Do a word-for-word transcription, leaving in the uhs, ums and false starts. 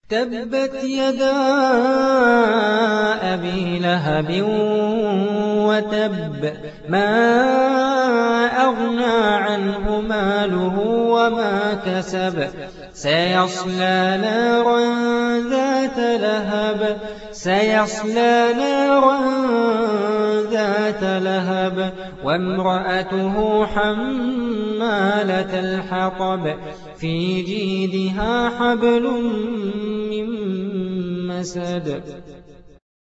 تبت يدا أبي لهب وتب ما أغنى عنه ماله وما كسب سيصلى نارا ذات لهب سيصلى نارا ذات لهب وامرأته حمالة الحطب في جيدها حبل من مسد